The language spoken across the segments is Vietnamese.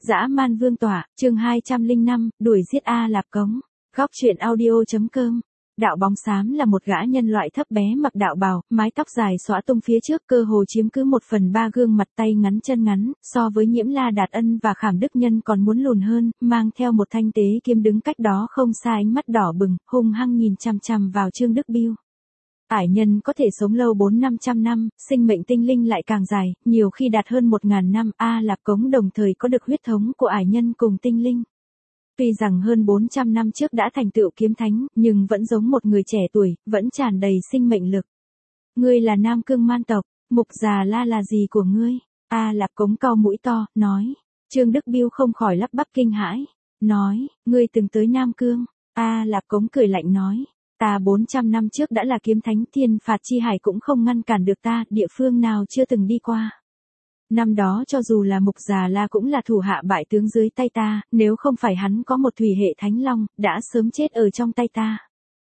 Dã man vương tỏa, chương 205, đuổi giết A Lạp Cống. Góc truyện audio.com. Đạo bóng xám là một gã nhân loại thấp bé mặc đạo bào, mái tóc dài xõa tung phía trước, cơ hồ chiếm cứ 1/3 gương mặt, tay ngắn chân ngắn, so với Nhiễm La Đạt Ân và Khảm Đức Nhân còn muốn lùn hơn, mang theo một thanh tế kiếm đứng cách đó không xa, ánh mắt đỏ bừng, hung hăng nhìn chằm chằm vào Trương Đức Biêu. Ải nhân có thể sống lâu 400-500 năm, sinh mệnh tinh linh lại càng dài, nhiều khi đạt hơn 1000 năm. A Lạp Cống đồng thời có được huyết thống của ải nhân cùng tinh linh. Tuy rằng hơn 400 năm trước đã thành tựu kiếm thánh, nhưng vẫn giống một người trẻ tuổi, vẫn tràn đầy sinh mệnh lực. Ngươi là Nam Cương man tộc, Mục Già La là gì của ngươi? A Lạp Cống cau mũi to, nói. Trương Đức Biêu không khỏi lắp bắp kinh hãi, nói, ngươi từng tới Nam Cương. A Lạp Cống cười lạnh nói. Ta 400 năm trước đã là kiếm thánh, thiên phạt chi hải cũng không ngăn cản được ta, địa phương nào chưa từng đi qua. Năm đó cho dù là Mục Già La cũng là thủ hạ bại tướng dưới tay ta, nếu không phải hắn có một thủy hệ thánh long, đã sớm chết ở trong tay ta.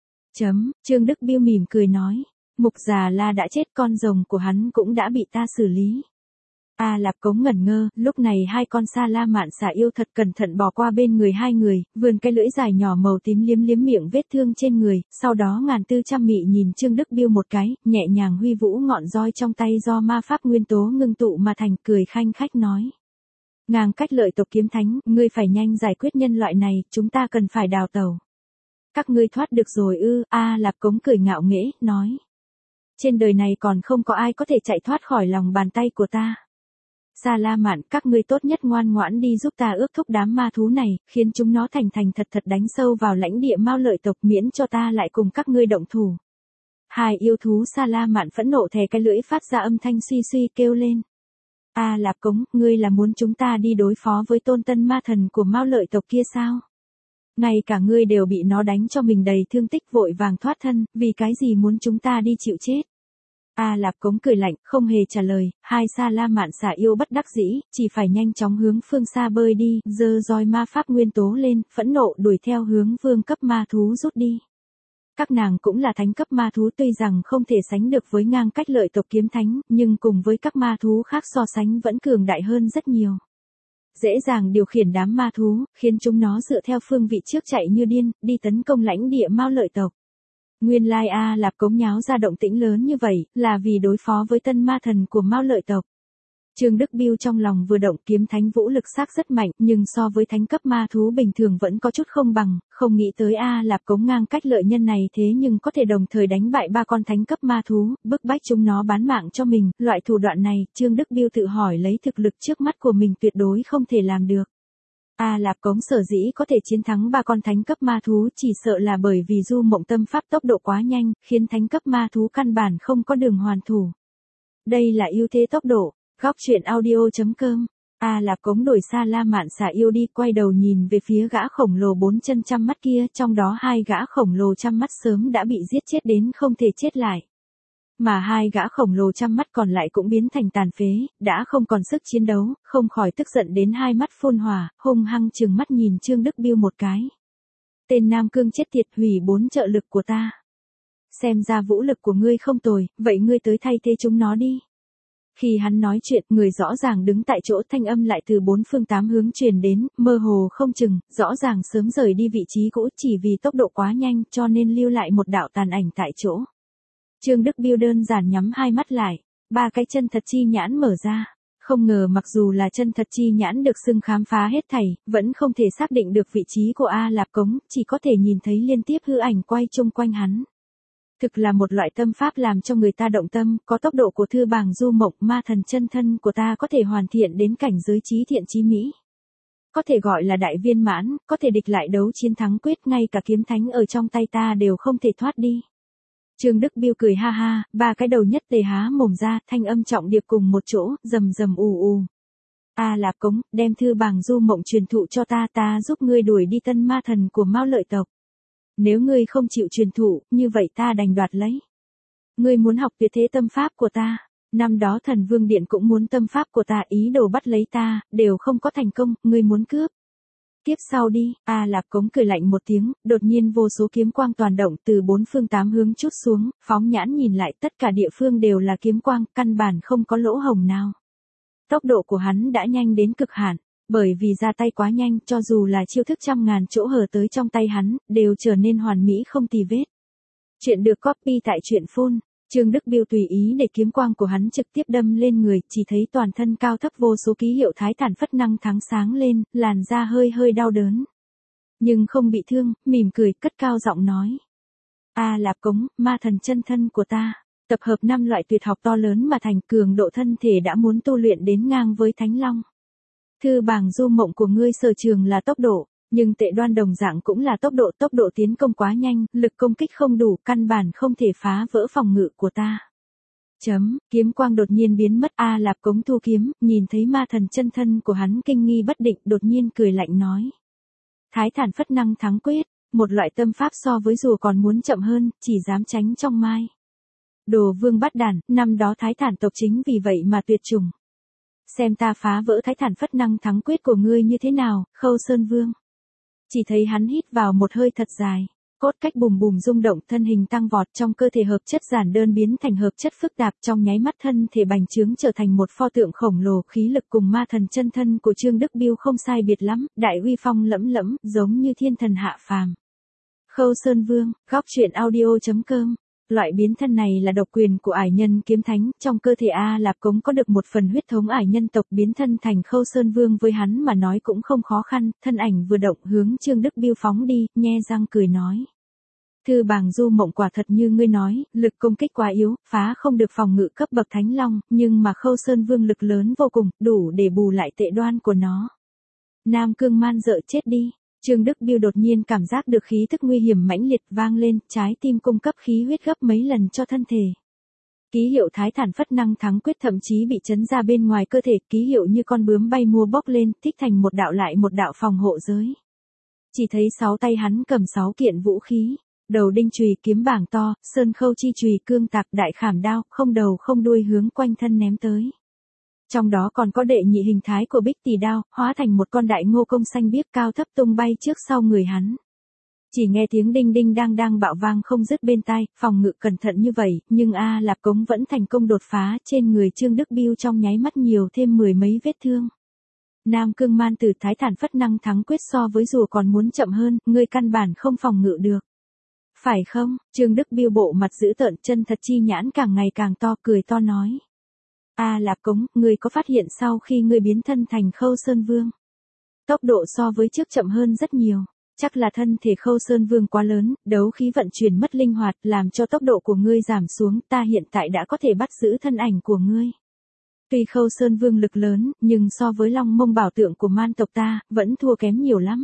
Trương Đức Biêu mỉm cười nói, Mục Già La đã chết, con rồng của hắn cũng đã bị ta xử lý. A Lạp Cống ngẩn ngơ, lúc này hai con sa la mạn xà yêu thật cẩn thận bò qua bên người hai người, vươn cái lưỡi dài nhỏ màu tím liếm liếm miệng vết thương trên người, sau đó ngàn tư trăm mị nhìn Trương Đức Biêu một cái, nhẹ nhàng huy vũ ngọn roi trong tay do ma pháp nguyên tố ngưng tụ mà thành, cười khanh khách nói. Ngang cách lợi tộc kiếm thánh, ngươi phải nhanh giải quyết nhân loại này, chúng ta cần phải đào tẩu. Các ngươi thoát được rồi ư? A Lạp Cống cười ngạo nghễ, nói. Trên đời này còn không có ai có thể chạy thoát khỏi lòng bàn tay của ta. Sa La Mạn, các ngươi tốt nhất ngoan ngoãn đi giúp ta ước thúc đám ma thú này, khiến chúng nó thành thật đánh sâu vào lãnh địa Mao Lợi tộc, miễn cho ta lại cùng các ngươi động thủ. Hai yêu thú Sa La Mạn phẫn nộ thè cái lưỡi, phát ra âm thanh suy suy kêu lên. A Lạp Cống, ngươi là muốn chúng ta đi đối phó với tôn tân ma thần của Mao Lợi tộc kia sao? Ngay cả ngươi đều bị nó đánh cho mình đầy thương tích, vội vàng thoát thân, vì cái gì muốn chúng ta đi chịu chết? A Lạp Cống cười lạnh, không hề trả lời, hai sa la mạn xà yêu bất đắc dĩ, chỉ phải nhanh chóng hướng phương xa bơi đi, giơ roi ma pháp nguyên tố lên, phẫn nộ đuổi theo hướng vương cấp ma thú rút đi. Các nàng cũng là thánh cấp ma thú, tuy rằng không thể sánh được với ngang cách lợi tộc kiếm thánh, nhưng cùng với các ma thú khác so sánh vẫn cường đại hơn rất nhiều. Dễ dàng điều khiển đám ma thú, khiến chúng nó dựa theo phương vị trước chạy như điên, đi tấn công lãnh địa Mao Lợi tộc. Nguyên lai A Lạp Cống nháo ra động tĩnh lớn như vậy, là vì đối phó với tân ma thần của Mao Lợi tộc. Trương Đức Biêu trong lòng vừa động, kiếm thánh vũ lực xác rất mạnh, nhưng so với thánh cấp ma thú bình thường vẫn có chút không bằng, không nghĩ tới A Lạp Cống ngang cách lợi nhân này thế nhưng có thể đồng thời đánh bại 3 con thánh cấp ma thú, bức bách chúng nó bán mạng cho mình, loại thủ đoạn này, Trương Đức Biêu tự hỏi lấy thực lực trước mắt của mình tuyệt đối không thể làm được. A Lạp Cống sở dĩ có thể chiến thắng 3 con thánh cấp ma thú chỉ sợ là bởi vì du mộng tâm pháp tốc độ quá nhanh, khiến thánh cấp ma thú căn bản không có đường hoàn thủ. Đây là ưu thế tốc độ. Góc truyện audio.com. A Lạp Cống đuổi sa la mạn xà yêu đi, quay đầu nhìn về phía gã khổng lồ 4 chân trăm mắt kia, trong đó 2 gã khổng lồ trăm mắt sớm đã bị giết chết đến không thể chết lại. Mà 2 gã khổng lồ trăm mắt còn lại cũng biến thành tàn phế, đã không còn sức chiến đấu, không khỏi tức giận đến hai mắt phun hỏa, hung hăng trừng mắt nhìn Trương Đức Biêu một cái. Tên Nam Cương chết tiệt, hủy 4 trợ lực của ta. Xem ra vũ lực của ngươi không tồi, vậy ngươi tới thay thế chúng nó đi. Khi hắn nói chuyện, người rõ ràng đứng tại chỗ, thanh âm lại từ 4 phương 8 hướng truyền đến, mơ hồ không chừng, rõ ràng sớm rời đi vị trí cũ, chỉ vì tốc độ quá nhanh cho nên lưu lại một đạo tàn ảnh tại chỗ. Trương Đức Biêu đơn giản nhắm hai mắt lại, 3 cái chân thật chi nhãn mở ra. Không ngờ mặc dù là chân thật chi nhãn được xưng khám phá hết thảy, vẫn không thể xác định được vị trí của A Lạp Cống, chỉ có thể nhìn thấy liên tiếp hư ảnh quay chung quanh hắn. Thực là một loại tâm pháp làm cho người ta động tâm, có tốc độ của thư bàng du mộng, ma thần chân thân của ta có thể hoàn thiện đến cảnh giới trí thiện trí mỹ. Có thể gọi là đại viên mãn, có thể địch lại đấu chiến thắng quyết, ngay cả kiếm thánh ở trong tay ta đều không thể thoát đi. Trương Đức Biêu cười ha ha, 3 cái đầu nhất tề há mồm ra, thanh âm trọng điệp cùng một chỗ, rầm rầm ù ù. A Lạp Cống, đem thư bàng du mộng truyền thụ cho ta, ta giúp ngươi đuổi đi tân ma thần của Mao Lợi tộc. Nếu ngươi không chịu truyền thụ, như vậy ta đành đoạt lấy. Ngươi muốn học tuyệt thế tâm pháp của ta, năm đó Thần Vương Điện cũng muốn tâm pháp của ta, ý đồ bắt lấy ta, đều không có thành công, ngươi muốn cướp. Tiếp sau đi. A Lạp Cống cười lạnh một tiếng, đột nhiên vô số kiếm quang toàn động từ 4 phương 8 hướng trút xuống, phóng nhãn nhìn lại, tất cả địa phương đều là kiếm quang, căn bản không có lỗ hổng nào. Tốc độ của hắn đã nhanh đến cực hạn. Bởi vì ra tay quá nhanh, cho dù là chiêu thức trăm ngàn chỗ hở tới trong tay hắn, đều trở nên hoàn mỹ không tì vết. Chuyện được copy tại truyện phone. Trương Đức Biêu tùy ý để kiếm quang của hắn trực tiếp đâm lên người, chỉ thấy toàn thân cao thấp vô số ký hiệu thái thản phất năng thắng sáng lên, làn da hơi hơi đau đớn. Nhưng không bị thương, mỉm cười, cất cao giọng nói. A Lạp Cống, ma thần chân thân của ta, tập hợp 5 loại tuyệt học to lớn mà thành, cường độ thân thể đã muốn tu luyện đến ngang với Thánh Long. Thư bảng du mộng của ngươi sở trường là tốc độ, nhưng tệ đoan đồng dạng cũng là tốc độ tiến công quá nhanh, lực công kích không đủ, căn bản không thể phá vỡ phòng ngự của ta. Kiếm quang đột nhiên biến mất. A Lạp Cống thu kiếm, nhìn thấy ma thần chân thân của hắn kinh nghi bất định, đột nhiên cười lạnh nói. Thái thản phất năng thắng quyết, một loại tâm pháp so với rùa còn muốn chậm hơn, chỉ dám tránh trong mai. Đồ vương bát đản, năm đó thái thản tộc chính vì vậy mà tuyệt chủng. Xem ta phá vỡ thái thản phất năng thắng quyết của ngươi như thế nào, Khâu Sơn Vương. Chỉ thấy hắn hít vào một hơi thật dài, cốt cách bùm bùm rung động, thân hình tăng vọt, trong cơ thể hợp chất giản đơn biến thành hợp chất phức tạp, trong nháy mắt thân thể bành trướng trở thành một pho tượng khổng lồ, khí lực cùng ma thần chân thân của Trương Đức Biêu không sai biệt lắm, đại uy phong lẫm lẫm, giống như thiên thần hạ phàm. Khâu Sơn Vương, góc truyện audio.com. Loại biến thân này là độc quyền của ải nhân kiếm thánh, trong cơ thể A Lạp Cống có được một phần huyết thống ải nhân tộc, biến thân thành Khâu Sơn Vương với hắn mà nói cũng không khó khăn, thân ảnh vừa động hướng Trương Đức Biêu phóng đi, nhe răng cười nói. Thư bảng du mộng quả thật như ngươi nói, lực công kích quá yếu, phá không được phòng ngự cấp bậc Thánh Long, nhưng mà Khâu Sơn Vương lực lớn vô cùng, đủ để bù lại tệ đoan của nó. Nam Cương Man dợ chết đi. Trương Đức Biêu đột nhiên cảm giác được khí tức nguy hiểm mãnh liệt vang lên, trái tim cung cấp khí huyết gấp mấy lần cho thân thể. Ký hiệu thái thản phất năng thắng quyết thậm chí bị chấn ra bên ngoài cơ thể, ký hiệu như con bướm bay mua bốc lên, tích thành một đạo lại một đạo phòng hộ giới. Chỉ thấy 6 tay hắn cầm 6 kiện vũ khí, đầu đinh chùy, kiếm bảng to, sơn khâu chi chùy, cương tạc, đại khảm đao, không đầu không đuôi hướng quanh thân ném tới. Trong đó còn có đệ nhị hình thái của Bích Tỷ đao, hóa thành một con đại ngô công xanh biếc cao thấp tung bay trước sau người hắn. Chỉ nghe tiếng đinh đinh đang bạo vang không dứt bên tai, phòng ngự cẩn thận như vậy, nhưng A Lạp Cống vẫn thành công đột phá, trên người Trương Đức Biêu trong nháy mắt nhiều thêm 10 mấy vết thương. Nam Cương Man Tử, thái thản phất năng thắng quyết so với rùa còn muốn chậm hơn, ngươi căn bản không phòng ngự được. Phải không? Trương Đức Biêu bộ mặt dữ tợn, chân thật chi nhãn càng ngày càng to, cười to nói. A Lạp Cống, ngươi có phát hiện sau khi ngươi biến thân thành Khâu Sơn Vương, tốc độ so với trước chậm hơn rất nhiều, chắc là thân thể Khâu Sơn Vương quá lớn, đấu khí vận chuyển mất linh hoạt, làm cho tốc độ của ngươi giảm xuống, ta hiện tại đã có thể bắt giữ thân ảnh của ngươi. Tuy Khâu Sơn Vương lực lớn, nhưng so với Long Mông bảo tượng của man tộc ta, vẫn thua kém nhiều lắm.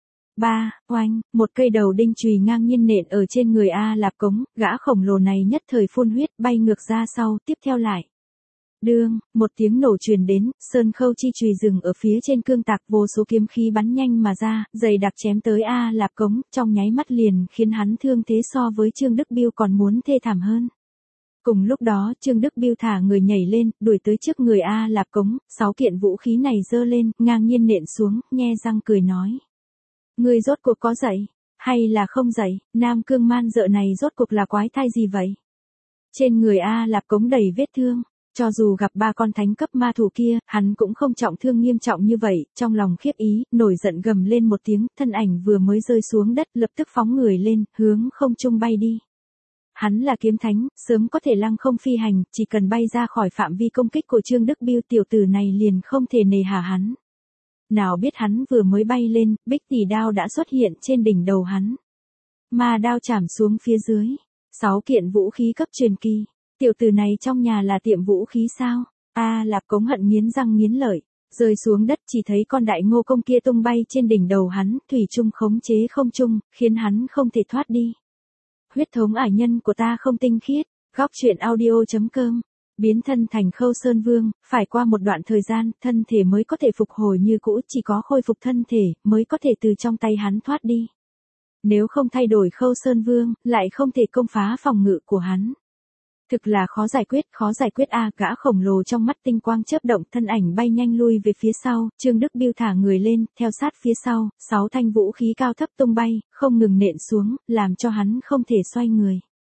Oanh, một cây đầu đinh chùy ngang nhiên nện ở trên người A Lạp Cống, gã khổng lồ này nhất thời phun huyết, bay ngược ra sau, tiếp theo lại. Đương, một tiếng nổ truyền đến, sơn khâu chi chùy dừng ở phía trên cương tạc, vô số kiếm khí bắn nhanh mà ra, dày đặc chém tới A Lạp Cống, trong nháy mắt liền khiến hắn thương thế so với Trương Đức Biêu còn muốn thê thảm hơn. Cùng lúc đó, Trương Đức Biêu thả người nhảy lên, đuổi tới trước người A Lạp Cống, 6 kiện vũ khí này giơ lên, ngang nhiên nện xuống, nhe răng cười nói. Ngươi rốt cuộc có dậy, hay là không dậy, Nam Cương Man dợ này rốt cuộc là quái thai gì vậy? Trên người A Lạp Cống đầy vết thương. Cho dù gặp 3 con thánh cấp ma thủ kia, hắn cũng không trọng thương nghiêm trọng như vậy, trong lòng khiếp ý, nổi giận gầm lên một tiếng, thân ảnh vừa mới rơi xuống đất, lập tức phóng người lên, hướng không trung bay đi. Hắn là kiếm thánh, sớm có thể lăng không phi hành, chỉ cần bay ra khỏi phạm vi công kích của Trương Đức Biêu, tiểu tử này liền không thể nề hà hắn. Nào biết hắn vừa mới bay lên, Bích Tỷ đao đã xuất hiện trên đỉnh đầu hắn. Ma đao chảm xuống phía dưới, 6 kiện vũ khí cấp truyền kỳ. Tiểu tử này trong nhà là tiệm vũ khí sao? A Lạp Cống hận nghiến răng nghiến lợi, rơi xuống đất chỉ thấy con đại ngô công kia tung bay trên đỉnh đầu hắn, thủy chung khống chế không chung, khiến hắn không thể thoát đi. Huyết thống ải nhân của ta không tinh khiết, góc truyện audio.com. Biến thân thành Khâu Sơn Vương, phải qua một đoạn thời gian, thân thể mới có thể phục hồi như cũ, chỉ có khôi phục thân thể, mới có thể từ trong tay hắn thoát đi. Nếu không thay đổi Khâu Sơn Vương, lại không thể công phá phòng ngự của hắn. Thực là khó giải quyết a, gã khổng lồ trong mắt tinh quang chớp động, thân ảnh bay nhanh lui về phía sau, Trương Đức Biêu thả người lên, theo sát phía sau, 6 thanh vũ khí cao thấp tung bay, không ngừng nện xuống, làm cho hắn không thể xoay người.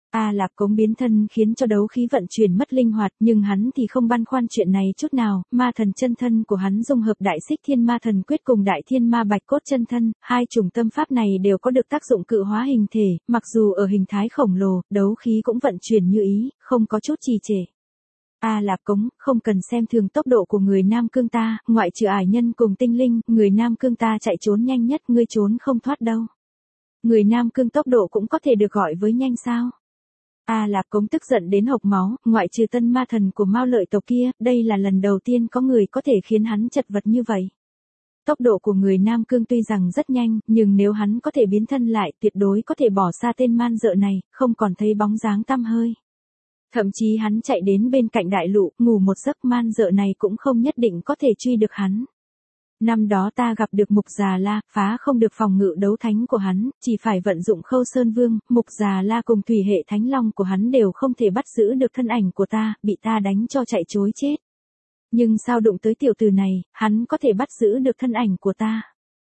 A Lạp Cống biến thân khiến cho đấu khí vận chuyển mất linh hoạt, nhưng hắn thì không băn khoăn chuyện này chút nào, ma thần chân thân của hắn dung hợp Đại Xích Thiên Ma Thần Quyết cùng Đại Thiên Ma Bạch Cốt chân thân, hai chủng tâm pháp này đều có được tác dụng cự hóa hình thể, mặc dù ở hình thái khổng lồ, đấu khí cũng vận chuyển như ý, không có chút trì trệ. A Lạp Cống, không cần xem thường tốc độ của người Nam Cương ta, ngoại trừ ải nhân cùng tinh linh, người Nam Cương ta chạy trốn nhanh nhất, ngươi trốn không thoát đâu. Người Nam Cương tốc độ cũng có thể được gọi với nhanh sao? A Lạp Cống tức giận đến hộc máu, ngoại trừ tân ma thần của Mao Lợi tộc kia, đây là lần đầu tiên có người có thể khiến hắn chật vật như vậy. Tốc độ của người Nam Cương tuy rằng rất nhanh, nhưng nếu hắn có thể biến thân lại, tuyệt đối có thể bỏ xa tên man dợ này, không còn thấy bóng dáng tăm hơi. Thậm chí hắn chạy đến bên cạnh đại lục, ngủ một giấc, man dợ này cũng không nhất định có thể truy được hắn. Năm đó ta gặp được Mục Già La, phá không được phòng ngự đấu thánh của hắn, chỉ phải vận dụng Khâu Sơn Vương, Mục Già La cùng thủy hệ thánh long của hắn đều không thể bắt giữ được thân ảnh của ta, bị ta đánh cho chạy trối chết. Nhưng sao đụng tới tiểu tử này, hắn có thể bắt giữ được thân ảnh của ta.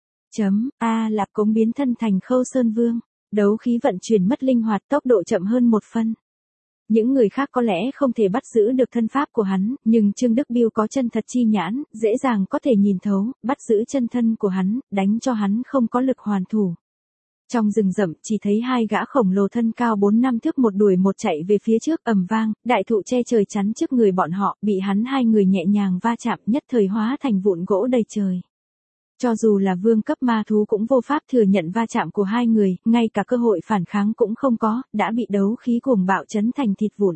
A Lạp Cống biến thân thành Khâu Sơn Vương, đấu khí vận chuyển mất linh hoạt, tốc độ chậm hơn một phân. Những người khác có lẽ không thể bắt giữ được thân pháp của hắn, nhưng Trương Đức Biêu có chân thật chi nhãn, dễ dàng có thể nhìn thấu, bắt giữ chân thân của hắn, đánh cho hắn không có lực hoàn thủ. Trong rừng rậm, chỉ thấy hai gã khổng lồ thân cao 4-5 thước một đuổi một chạy về phía trước, ầm vang, đại thụ che trời chắn trước người bọn họ, bị hắn hai người nhẹ nhàng va chạm, nhất thời hóa thành vụn gỗ đầy trời. Cho dù là vương cấp ma thú cũng vô pháp thừa nhận va chạm của hai người, ngay cả cơ hội phản kháng cũng không có, đã bị đấu khí cuồng bạo chấn thành thịt vụn.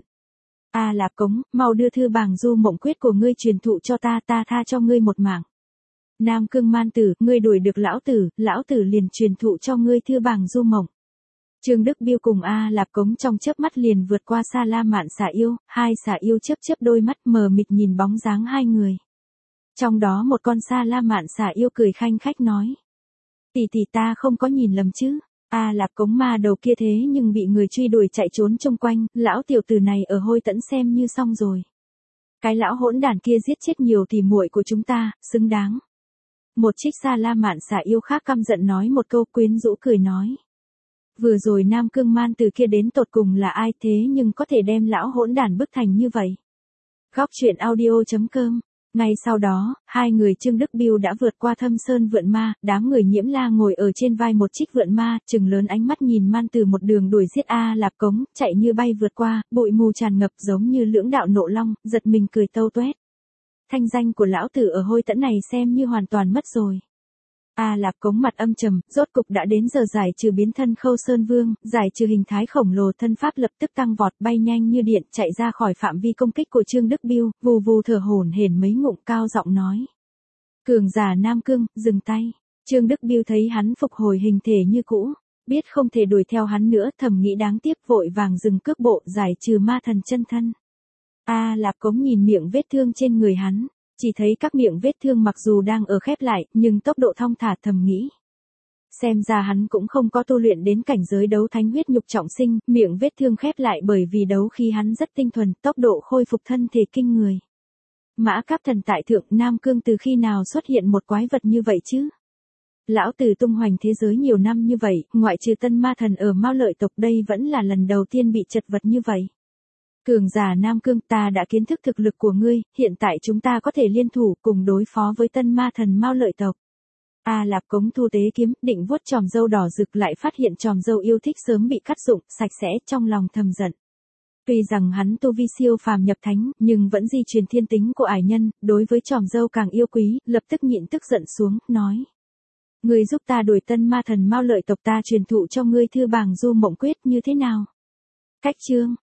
A Lạp Cống, mau đưa thư bàng du mộng quyết của ngươi truyền thụ cho ta, ta tha cho ngươi một mạng. Nam Cương man tử, ngươi đuổi được lão tử liền truyền thụ cho ngươi thư bàng du mộng. Trương Đức Biêu cùng A Lạp Cống trong chớp mắt liền vượt qua Sa La Mạn xà yêu, hai xà yêu chớp chớp đôi mắt mờ mịt nhìn bóng dáng hai người. Trong đó một con Sa La Mạn xà yêu cười khanh khách nói. Tỷ tỷ ta không có nhìn lầm chứ, A Lạp Cống ma đầu kia thế nhưng bị người truy đuổi chạy trốn chung quanh, lão tiểu tử này ở Hôi Tẫn xem như xong rồi. Cái lão hỗn đản kia giết chết nhiều tỷ muội của chúng ta, xứng đáng. Một trích Sa La Mạn xà yêu khác căm giận nói một câu, quyến rũ cười nói. Vừa rồi Nam Cương man từ kia đến tột cùng là ai thế nhưng có thể đem lão hỗn đản bức thành như vậy. Góc truyện audio.com. Ngay sau đó, hai người Trương Đức Biêu đã vượt qua Thâm Sơn vượn ma, đám người Nhiễm La ngồi ở trên vai một trích vượn ma, trừng lớn ánh mắt nhìn man từ một đường đuổi giết A Lạp Cống, chạy như bay vượt qua, bụi mù tràn ngập giống như lưỡng đạo nộ long, giật mình cười tâu tuét. Thanh danh của lão tử ở Hôi Tẫn này xem như hoàn toàn mất rồi. A Lạp Cống mặt âm trầm, rốt cục đã đến giờ giải trừ biến thân Khâu Sơn Vương, giải trừ hình thái khổng lồ, thân pháp lập tức tăng vọt, bay nhanh như điện, chạy ra khỏi phạm vi công kích của Trương Đức Biêu, vù vù thở hổn hển mấy ngụm, cao giọng nói: "Cường giả Nam Cương, dừng tay." Trương Đức Biêu thấy hắn phục hồi hình thể như cũ, biết không thể đuổi theo hắn nữa, thầm nghĩ đáng tiếc, vội vàng dừng cước bộ, giải trừ ma thần chân thân. A Lạp Cống nhìn miệng vết thương trên người hắn, chỉ thấy các miệng vết thương mặc dù đang ở khép lại, nhưng tốc độ thong thả, thầm nghĩ. Xem ra hắn cũng không có tu luyện đến cảnh giới đấu thánh huyết nhục trọng sinh, miệng vết thương khép lại bởi vì đấu khí hắn rất tinh thuần, tốc độ khôi phục thân thể kinh người. Mã Cáp Thần tại thượng, Nam Cương từ khi nào xuất hiện một quái vật như vậy chứ? Lão tử tung hoành thế giới nhiều năm như vậy, ngoại trừ tân ma thần ở Mao Lợi tộc, đây vẫn là lần đầu tiên bị chật vật như vậy. Cường giả Nam Cương, ta đã kiến thức thực lực của ngươi, hiện tại chúng ta có thể liên thủ cùng đối phó với tân ma thần Mao Lợi tộc. A Lạp Cống thu tế kiếm, định vuốt chòm râu đỏ rực, lại phát hiện chòm râu yêu thích sớm bị cắt rụng, sạch sẽ, trong lòng thầm giận. Tuy rằng hắn tu vi siêu phàm nhập thánh, nhưng vẫn di truyền thiên tính của ải nhân, đối với chòm râu càng yêu quý, lập tức nhịn tức giận xuống, nói. Ngươi giúp ta đuổi tân ma thần Mao Lợi tộc, ta truyền thụ cho ngươi thư bàng du mộng quyết như thế nào? Cách chương.